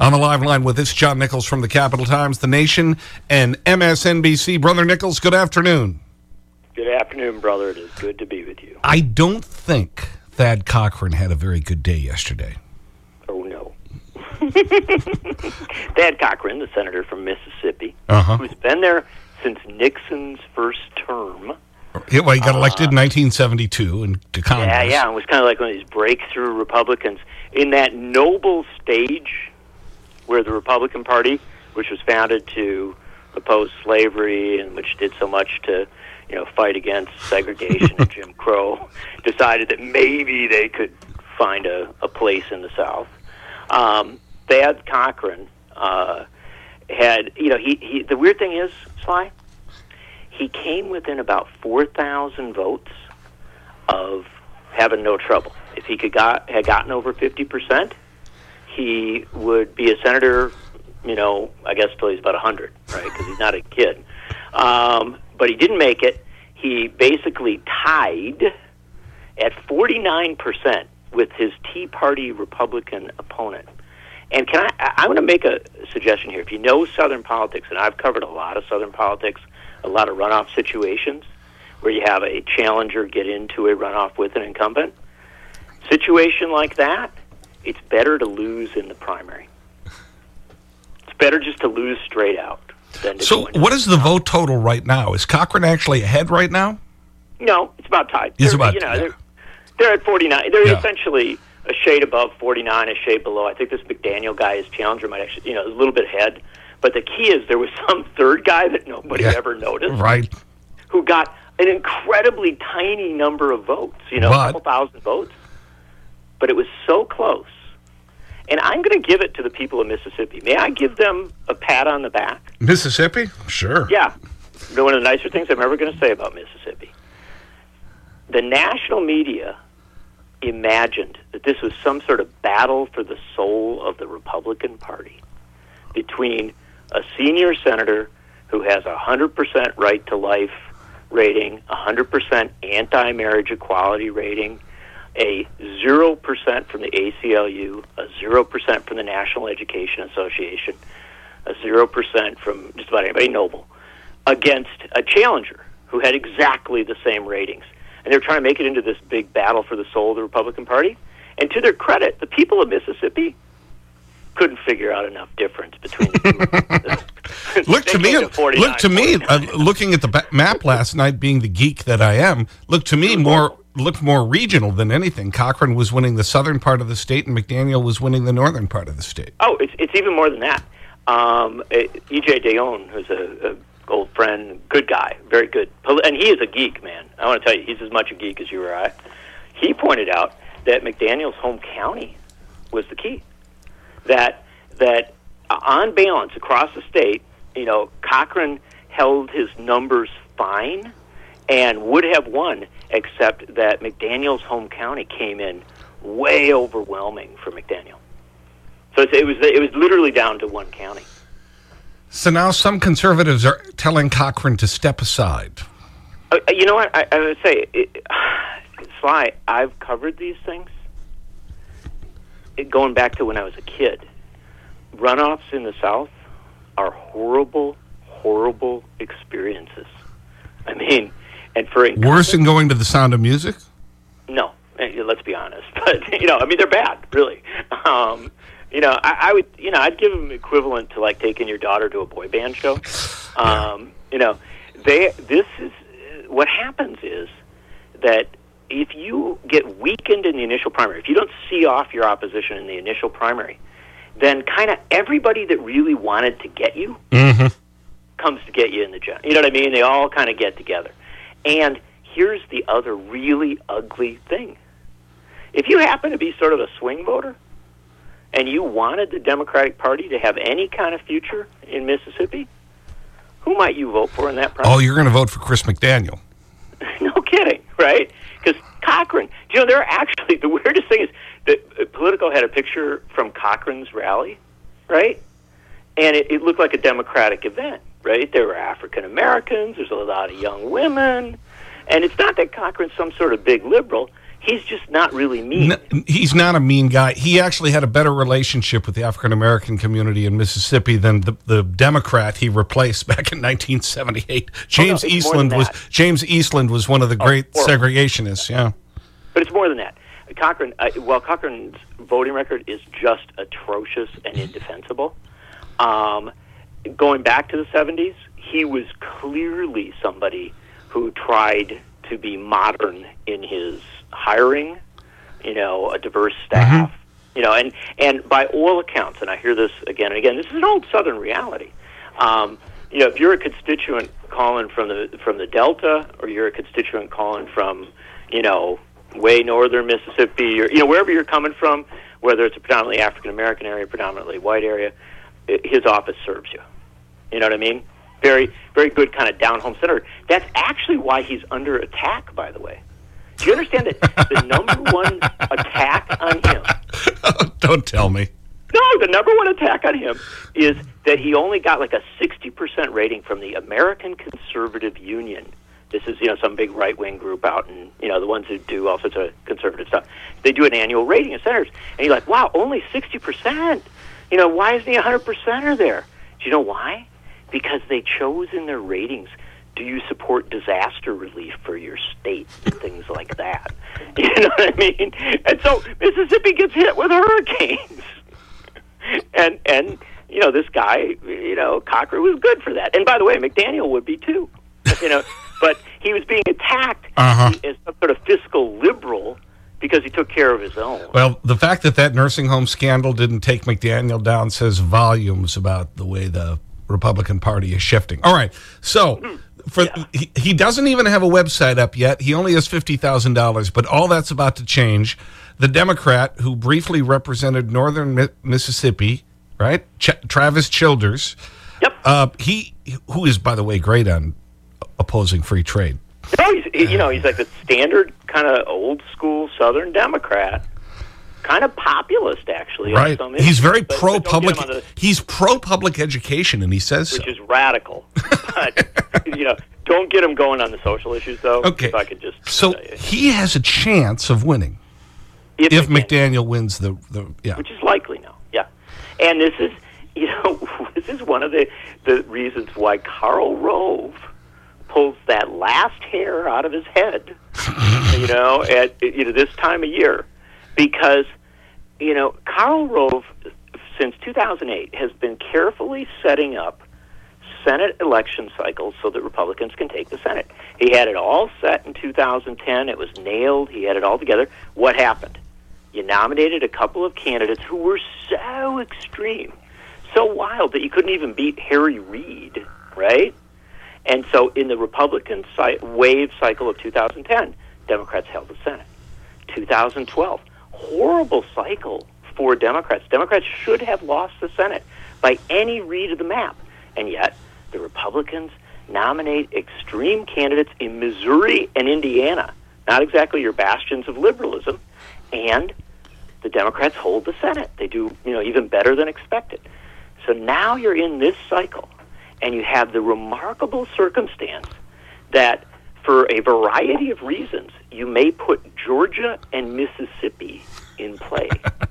On the live line with us, John Nichols from the Capital Times, The Nation, and MSNBC. Brother Nichols, good afternoon. Good afternoon, brother. It is good to be with you. I don't think Thad Cochran had a very good day yesterday. Oh, no. Thad Cochran, the senator from Mississippi, who's been there since Nixon's first term. Yeah, well, he got elected in 1972 to Congress. Yeah, it was kind of like one of these breakthrough Republicans. In that noble stage where the Republican Party, which was founded to oppose slavery and which did so much to, fight against segregation and Jim Crow, decided that maybe they could find a place in the South. Thad Cochran had, the weird thing is, Sly, he came within about 4,000 votes of having no trouble. If he had gotten over 50%, he would be a senator, I guess till he's about 100, right? Because he's not a kid. But he didn't make it. He basically tied at 49% with his Tea Party Republican opponent. And I'm going to make a suggestion here. If you know Southern politics, and I've covered a lot of Southern politics, a lot of runoff situations where you have a challenger get into a runoff with an incumbent, situation like that, it's better to lose in the primary. It's better just to lose straight out than to So what is the vote total right now? Is Cochran actually ahead right now? No, it's about tied. They're at 49. They're essentially a shade above 49, a shade below. I think this McDaniel guy, his challenger, might actually, a little bit ahead. But the key is there was some third guy that nobody ever noticed. Right. Who got an incredibly tiny number of votes, a couple thousand votes. But it was so close. And I'm going to give it to the people of Mississippi. May I give them a pat on the back? Mississippi? Sure. Yeah. One of the nicer things I'm ever going to say about Mississippi. The national media imagined that this was some sort of battle for the soul of the Republican Party between a senior senator who has a 100% right to life rating, 100% anti-marriage equality rating, a 0% from the ACLU, a 0% from the National Education Association, a 0% from just about anybody noble, against a challenger who had exactly the same ratings. And they're trying to make it into this big battle for the soul of the Republican Party. And to their credit, the people of Mississippi couldn't figure out enough difference between the two. Look to me, looking at the map last night, being the geek that I am, looked more regional than anything. Cochran was winning the southern part of the state, and McDaniel was winning the northern part of the state. Oh, it's even more than that. E.J. Dionne, who's a old friend, good guy, very good. And he is a geek, man. I want to tell you, he's as much a geek as you or I. He pointed out that McDaniel's home county was the key. That on balance across the state, Cochran held his numbers fine and would have won, except that McDaniel's home county came in way overwhelming for McDaniel. So it was literally down to one county. So now some conservatives are telling Cochran to step aside. You know what? I would say, Sly, I've covered these things going back to when I was a kid. Runoffs in the South are horrible, horrible experiences. I mean, and for worse than going to the Sound of Music? No, let's be honest. But they're bad, really. I would, I'd give them equivalent to like taking your daughter to a boy band show. This is what happens is that if you get weakened in the initial primary, if you don't see off your opposition in the initial primary, then kind of everybody that really wanted to get you comes to get you in the general. You know what I mean? They all kind of get together. And here's the other really ugly thing. If you happen to be sort of a swing voter and you wanted the Democratic Party to have any kind of future in Mississippi, who might you vote for in that primary? Oh, you're going to vote for Chris McDaniel. No kidding, right? Because Cochran, there are actually, the weirdest thing is that Politico had a picture from Cochran's rally, right? And it looked like a Democratic event, right? There were African Americans, there's a lot of young women, and it's not that Cochran's some sort of big liberal. he's just not really mean. He's not a mean guy. He actually had a better relationship with the African-American community in Mississippi than the Democrat he replaced back in 1978. James Eastland was one of the great segregationists, yeah. But it's more than that. Cochran's voting record is just atrocious and indefensible. Going back to the 70s, he was clearly somebody who tried to be modern in his hiring, a diverse staff, and by all accounts, and I hear this again and again, this is an old Southern reality. If you're a constituent calling from the Delta, or you're a constituent calling from, way northern Mississippi, or wherever you're coming from, whether it's a predominantly African American area, predominantly white area, his office serves you. You know what I mean? Very, very good kind of down-home senator. That's actually why he's under attack, by the way. Do you understand that the number one attack on him... Don't tell me. No, the number one attack on him is that he only got like a 60% rating from the American Conservative Union. This is, some big right-wing group out in, the ones who do all sorts of conservative stuff. They do an annual rating of senators. And you're like, wow, only 60%. Why isn't he 100%er there? Do you know why? Because they chose in their ratings, do you support disaster relief for your state and things like that? You know what I mean? And so Mississippi gets hit with hurricanes. And this guy, Cochran was good for that. And by the way, McDaniel would be too. But he was being attacked as some sort of fiscal liberal because he took care of his own. Well, the fact that nursing home scandal didn't take McDaniel down says volumes about the way the Republican Party is shifting. All right, so he doesn't even have a website up yet. He only has $50,000, but all that's about to change. The Democrat who briefly represented northern Mississippi, right, Travis Childers, who is, by the way, great on opposing free trade. No, he's like the standard kind of old school Southern Democrat, kind of populist actually. Right. He's very pro-public. He's pro-public education, and he says which is radical. But don't get him going on the social issues, though. Okay. If I could just he has a chance of winning if McDaniel wins the which is likely now. Yeah, and this is this is one of the reasons why Karl Rove pulls that last hair out of his head, at this time of year, because Karl Rove since 2008 has been carefully setting up Senate election cycles so that Republicans can take the Senate. He had it all set in 2010. It was nailed. He had it all together. What happened? You nominated a couple of candidates who were so extreme, so wild that you couldn't even beat Harry Reid, right? And so in the Republican wave cycle of 2010, Democrats held the Senate. 2012, horrible cycle for Democrats. Democrats should have lost the Senate by any read of the map. And yet, the Republicans nominate extreme candidates in Missouri and Indiana, not exactly your bastions of liberalism, and the Democrats hold the Senate. They do, even better than expected. So now you're in this cycle, and you have the remarkable circumstance that for a variety of reasons, you may put Georgia and Mississippi in play.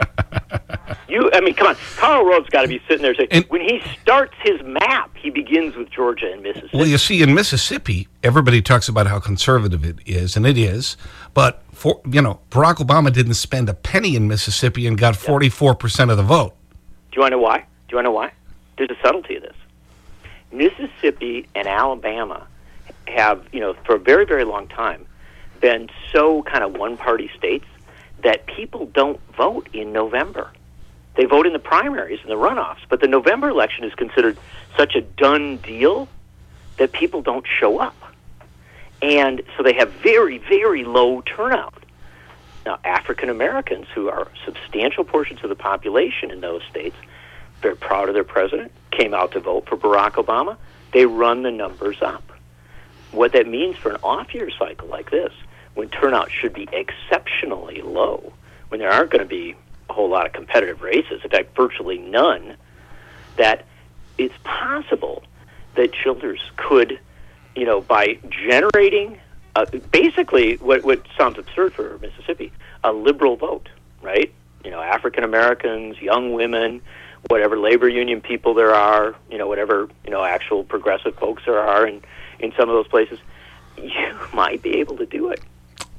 Come on. Karl Rove's got to be sitting there saying, when he starts his map, he begins with Georgia and Mississippi. Well, you see, in Mississippi, everybody talks about how conservative it is, and it is. But, Barack Obama didn't spend a penny in Mississippi and got 44% of the vote. Do you want to know why? There's a subtlety of this. Mississippi and Alabama have, for a very, very long time, been so kind of one-party states that people don't vote in November. They vote in the primaries and the runoffs, but the November election is considered such a done deal that people don't show up. And so they have very, very low turnout. Now, African Americans, who are substantial portions of the population in those states, very proud of their president, came out to vote for Barack Obama. They run the numbers up. What that means for an off-year cycle like this, when turnout should be exceptionally low, when there aren't going to be a whole lot of competitive races, in fact, virtually none, that it's possible that Childers could, by generating basically what sounds absurd for Mississippi, a liberal vote, right? African Americans, young women, whatever labor union people there are, whatever, actual progressive folks there are in some of those places, you might be able to do it.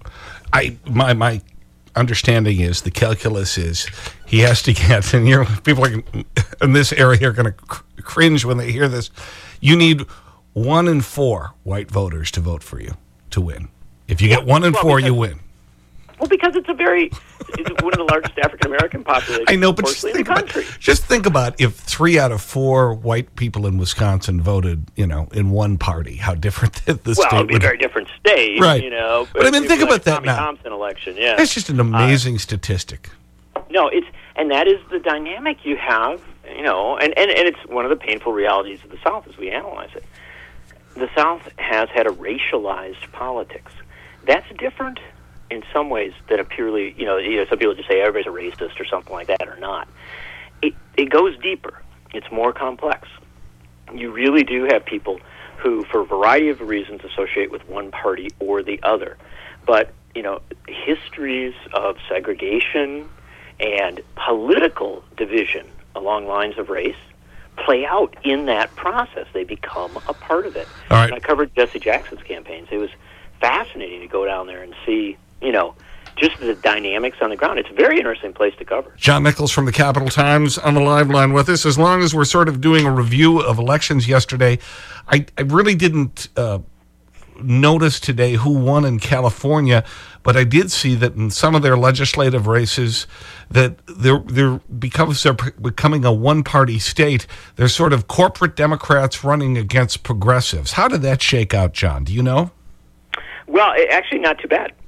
My understanding is the calculus is he has to get, and people in this area are going to cringe when they hear this, you need 1 in 4 white voters to vote for you to win. If you get 1 in 4, you win. Well, because it's one of the largest African-American populations, I know, but just think about if 3 out of 4 white people in Wisconsin voted, in one party, how different the state would be. Well, it would be a very different state, right. But I mean, think about that now. Thompson election, yeah. That's just an amazing statistic. No, and that is the dynamic you have, and it's one of the painful realities of the South as we analyze it. The South has had a racialized politics. That's different in some ways than a purely, some people just say everybody's a racist or something like that, or not. It goes deeper. It's more complex. You really do have people who, for a variety of reasons, associate with one party or the other. But, histories of segregation and political division along lines of race play out in that process. They become a part of it. All right. And I covered Jesse Jackson's campaigns. It was fascinating to go down there and see, just the dynamics on the ground. It's a very interesting place to cover. John Nichols from the Capital Times on the live line with us. As long as we're sort of doing a review of elections yesterday, I really didn't notice today who won in California, but I did see that in some of their legislative races that because they're becoming a one-party state, they're sort of corporate Democrats running against progressives. How did that shake out, John? Do you know? Well, actually not too bad.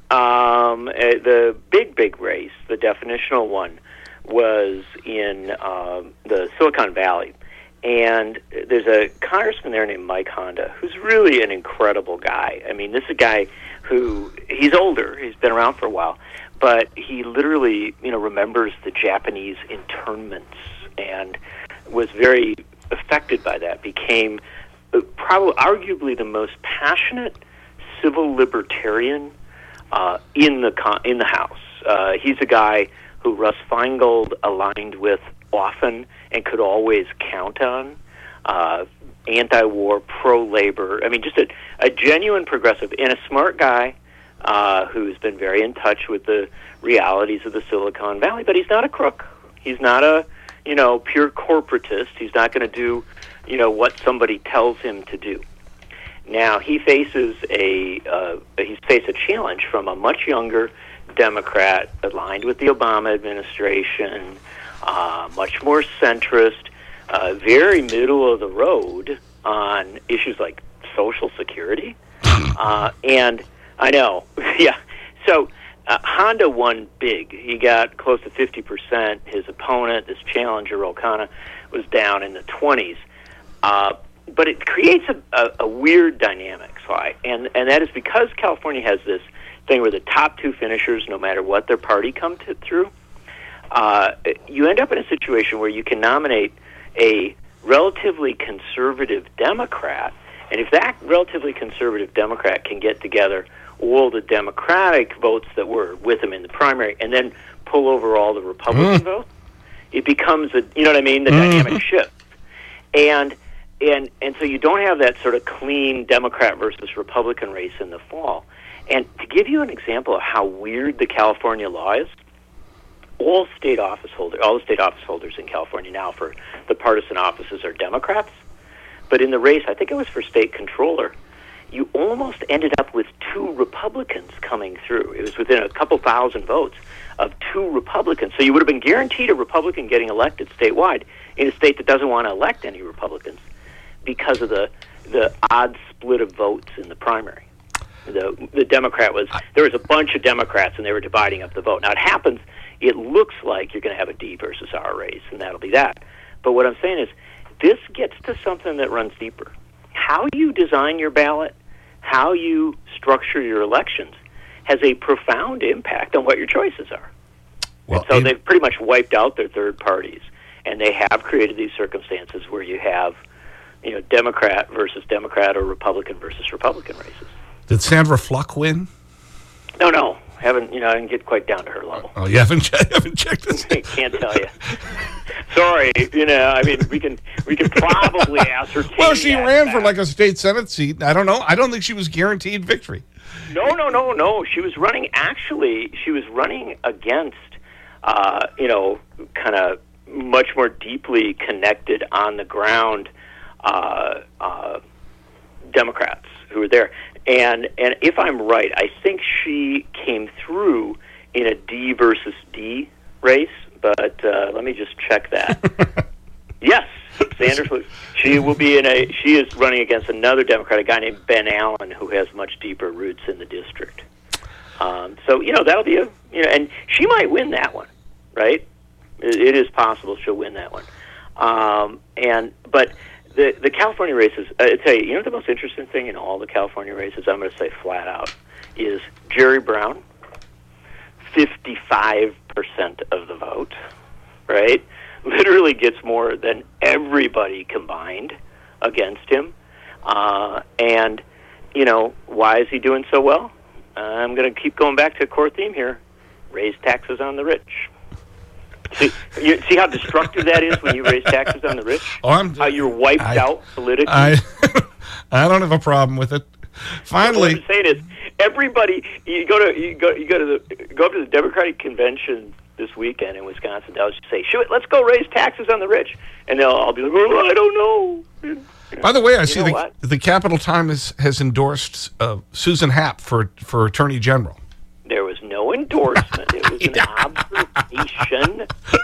The big race, the definitional one, was in the Silicon Valley. And there's a congressman there named Mike Honda, who's really an incredible guy. I mean, this is a guy who, he's older, he's been around for a while, but he literally, remembers the Japanese internments and was very affected by that, became probably arguably the most passionate civil libertarian in the House. He's a guy who Russ Feingold aligned with often and could always count on. Anti-war, pro-labor. I mean, just a genuine progressive and a smart guy who's been very in touch with the realities of the Silicon Valley. But he's not a crook. He's not a pure corporatist. He's not going to do what somebody tells him to do. Now he faces a challenge from a much younger Democrat aligned with the Obama administration, much more centrist, very middle of the road on issues like Social Security. And I know, yeah. So Honda won big. He got close to 50%. His opponent, this challenger, O'Connor, was down in the 20s. But it creates a weird dynamic, and that is because California has this thing where the top 2 finishers, no matter what their party come through, you end up in a situation where you can nominate a relatively conservative Democrat, and if that relatively conservative Democrat can get together all the Democratic votes that were with him in the primary and then pull over all the Republican votes, it becomes the dynamic shifts. And so you don't have that sort of clean Democrat versus Republican race in the fall. And to give you an example of how weird the California law is, all the state office holders in California now for the partisan offices are Democrats. But in the race, I think it was for state controller, you almost ended up with 2 Republicans coming through. It was within a couple thousand votes of 2 Republicans. So you would have been guaranteed a Republican getting elected statewide in a state that doesn't want to elect any Republicans because of the odd split of votes in the primary. The Democrat there was a bunch of Democrats and they were dividing up the vote. Now it looks like you're going to have a D versus R race, and that'll be that. But what I'm saying is, this gets to something that runs deeper. How you design your ballot, how you structure your elections, has a profound impact on what your choices are. Well, and so they've pretty much wiped out their third parties, and they have created these circumstances where you have, Democrat versus Democrat or Republican versus Republican races. Did Sandra Fluck win? No. I didn't get quite down to her level. Oh, you haven't checked this? Can't tell you. Sorry, we can probably ascertain. Well, she ran for like a state Senate seat. I don't know. I don't think she was guaranteed victory. No. She was running against, kind of much more deeply connected on the ground Democrats who were there. And if I'm right, I think she came through in a D versus D race, but let me just check that. Yes, Sandra Fluke. She is running against another Democrat, a guy named Ben Allen, who has much deeper roots in the district. So that'll be and she might win that one, right? It is possible she'll win that one. But the California races, I tell you, the most interesting thing in all the California races, I'm going to say flat out, is Jerry Brown, 55% of the vote, right? Literally gets more than everybody combined against him. And why is he doing so well? I'm going to keep going back to a core theme here. Raise taxes on the rich. See how destructive that is when you raise taxes on the rich? How you're wiped out politically? I don't have a problem with it. Finally, what I'm saying is, everybody, go up to the Democratic convention this weekend in Wisconsin. They'll just say, let's go raise taxes on the rich, and they'll all be like, oh, I don't know. By the way, I see the Capital Times has endorsed Susan Happ for Attorney General. There was no endorsement. It was an observation.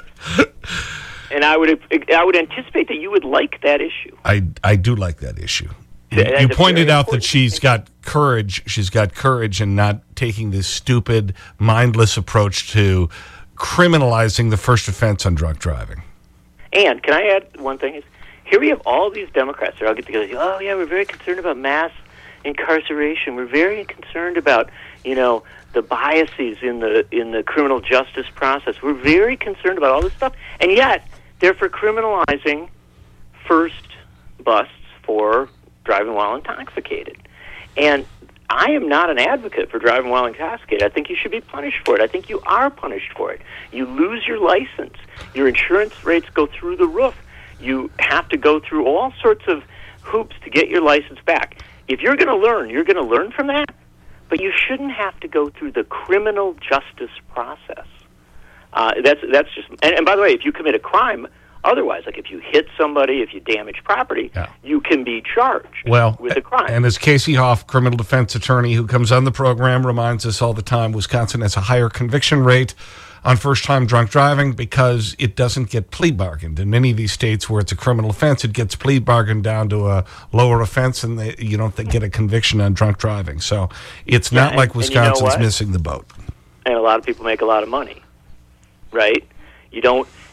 And I would anticipate that you would like that issue. I do like that issue. You pointed out that she's got courage. She's got courage in not taking this stupid, mindless approach to criminalizing the first offense on drunk driving. And can I add one thing? Here we have all these Democrats that all get together. Oh, yeah, we're very concerned about mass incarceration. We're very concerned about, the biases in the criminal justice process. We're very concerned about all this stuff. And yet, they're for criminalizing first busts for driving while intoxicated. And I am not an advocate for driving while intoxicated. I think you should be punished for it. I think you are punished for it. You lose your license. Your insurance rates go through the roof. You have to go through all sorts of hoops to get your license back. If you're going to learn, you're going to learn from that. But you shouldn't have to go through the criminal justice process. That's just. And by the way, if you commit a crime, otherwise, like if you hit somebody, if you damage property, you can be charged with a crime. And as Casey Hoff, criminal defense attorney who comes on the program, reminds us all the time, Wisconsin has a higher conviction rate on first-time drunk driving because it doesn't get plea bargained. In many of these states where it's a criminal offense, it gets plea bargained down to a lower offense, and you don't get a conviction on drunk driving. So it's not like Wisconsin's missing the boat. And a lot of people make a lot of money, right? You don't.